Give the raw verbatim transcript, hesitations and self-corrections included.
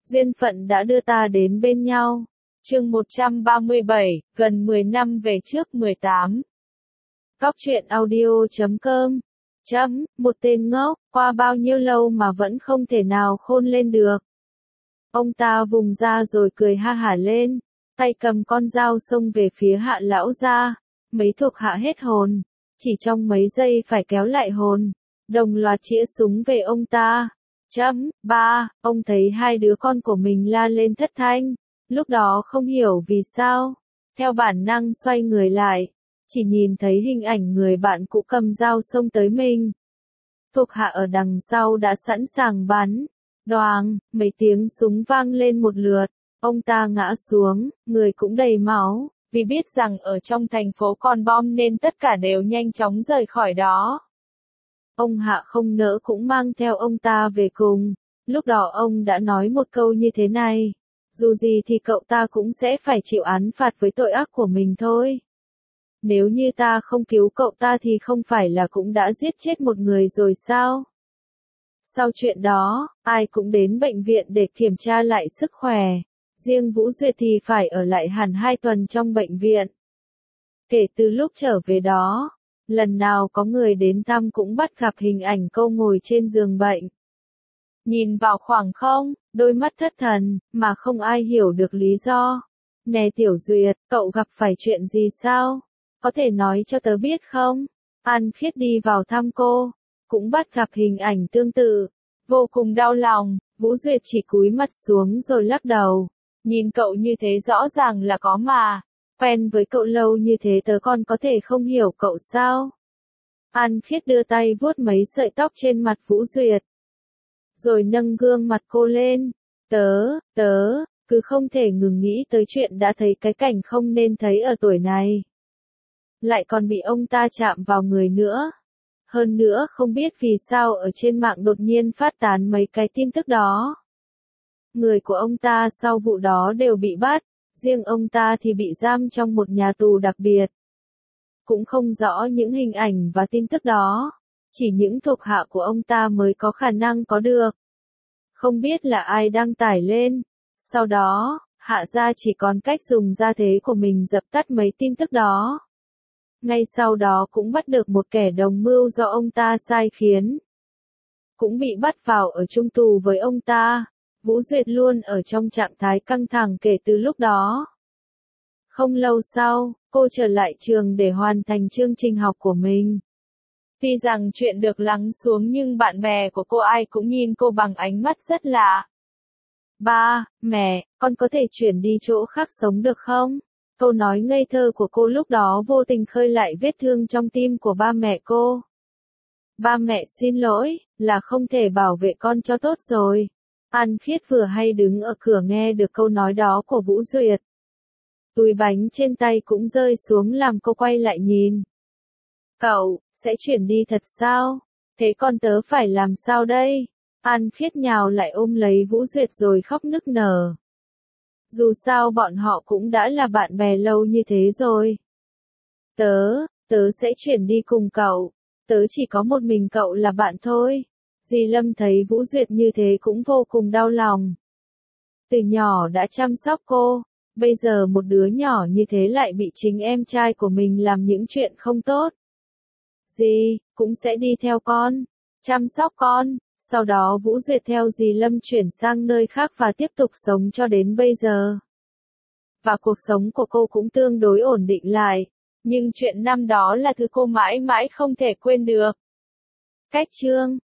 Duyên phận đã đưa ta đến bên nhau. Chương một trăm ba mươi bảy, gần mười năm về trước mười tám. Góc truyện audio chấm com. Chấm, một tên ngốc, qua bao nhiêu lâu mà vẫn không thể nào khôn lên được. Ông ta vùng ra rồi cười ha hả lên, tay cầm con dao xông về phía Hạ lão gia. Mấy thuộc hạ hết hồn, chỉ trong mấy giây phải kéo lại hồn, đồng loạt chĩa súng về ông ta. Chấm, ba, ông thấy hai đứa con của mình la lên thất thanh, lúc đó không hiểu vì sao, theo bản năng xoay người lại, chỉ nhìn thấy hình ảnh người bạn cũ cầm dao xông tới mình. Thuộc hạ ở đằng sau đã sẵn sàng bắn, đoàng, mấy tiếng súng vang lên một lượt, ông ta ngã xuống, người cũng đầy máu, vì biết rằng ở trong thành phố còn bom nên tất cả đều nhanh chóng rời khỏi đó. Ông Hạ không nỡ cũng mang theo ông ta về cùng, lúc đó ông đã nói một câu như thế này, dù gì thì cậu ta cũng sẽ phải chịu án phạt với tội ác của mình thôi. Nếu như ta không cứu cậu ta thì không phải là cũng đã giết chết một người rồi sao? Sau chuyện đó, ai cũng đến bệnh viện để kiểm tra lại sức khỏe, riêng Vũ Duyệt thì phải ở lại hẳn hai tuần trong bệnh viện. Kể từ lúc trở về đó, lần nào có người đến thăm cũng bắt gặp hình ảnh cô ngồi trên giường bệnh. Nhìn vào khoảng không, đôi mắt thất thần, mà không ai hiểu được lý do. Nè Tiểu Duyệt, cậu gặp phải chuyện gì sao? Có thể nói cho tớ biết không? An Khiết đi vào thăm cô, cũng bắt gặp hình ảnh tương tự. Vô cùng đau lòng, Vũ Duyệt chỉ cúi mặt xuống rồi lắc đầu. Nhìn cậu như thế rõ ràng là có mà. Quen với cậu lâu như thế tớ còn có thể không hiểu cậu sao? An Khiết đưa tay vuốt mấy sợi tóc trên mặt Vũ Duyệt, rồi nâng gương mặt cô lên. Tớ, tớ, cứ không thể ngừng nghĩ tới chuyện đã thấy cái cảnh không nên thấy ở tuổi này. Lại còn bị ông ta chạm vào người nữa. Hơn nữa không biết vì sao ở trên mạng đột nhiên phát tán mấy cái tin tức đó. Người của ông ta sau vụ đó đều bị bắt, riêng ông ta thì bị giam trong một nhà tù đặc biệt. Cũng không rõ những hình ảnh và tin tức đó, chỉ những thuộc hạ của ông ta mới có khả năng có được. Không biết là ai đăng tải lên, sau đó, Hạ gia chỉ còn cách dùng gia thế của mình dập tắt mấy tin tức đó. Ngay sau đó cũng bắt được một kẻ đồng mưu do ông ta sai khiến. Cũng bị bắt vào ở chung tù với ông ta. Vũ Duyệt luôn ở trong trạng thái căng thẳng kể từ lúc đó. Không lâu sau, cô trở lại trường để hoàn thành chương trình học của mình. Tuy rằng chuyện được lắng xuống nhưng bạn bè của cô ai cũng nhìn cô bằng ánh mắt rất lạ. Ba, mẹ, con có thể chuyển đi chỗ khác sống được không? Câu nói ngây thơ của cô lúc đó vô tình khơi lại vết thương trong tim của ba mẹ cô. Ba mẹ xin lỗi, là không thể bảo vệ con cho tốt rồi. An Khiết vừa hay đứng ở cửa nghe được câu nói đó của Vũ Duyệt. Túi bánh trên tay cũng rơi xuống làm cô quay lại nhìn. Cậu, sẽ chuyển đi thật sao? Thế con tớ phải làm sao đây? An Khiết nhào lại ôm lấy Vũ Duyệt rồi khóc nức nở. Dù sao bọn họ cũng đã là bạn bè lâu như thế rồi. Tớ, tớ sẽ chuyển đi cùng cậu. Tớ chỉ có một mình cậu là bạn thôi. Dì Lâm thấy Vũ Duyệt như thế cũng vô cùng đau lòng. Từ nhỏ đã chăm sóc cô, bây giờ một đứa nhỏ như thế lại bị chính em trai của mình làm những chuyện không tốt. Dì, cũng sẽ đi theo con, chăm sóc con. Sau đó Vũ Duyệt theo dì Lâm chuyển sang nơi khác và tiếp tục sống cho đến bây giờ. Và cuộc sống của cô cũng tương đối ổn định lại. Nhưng chuyện năm đó là thứ cô mãi mãi không thể quên được. Cách chương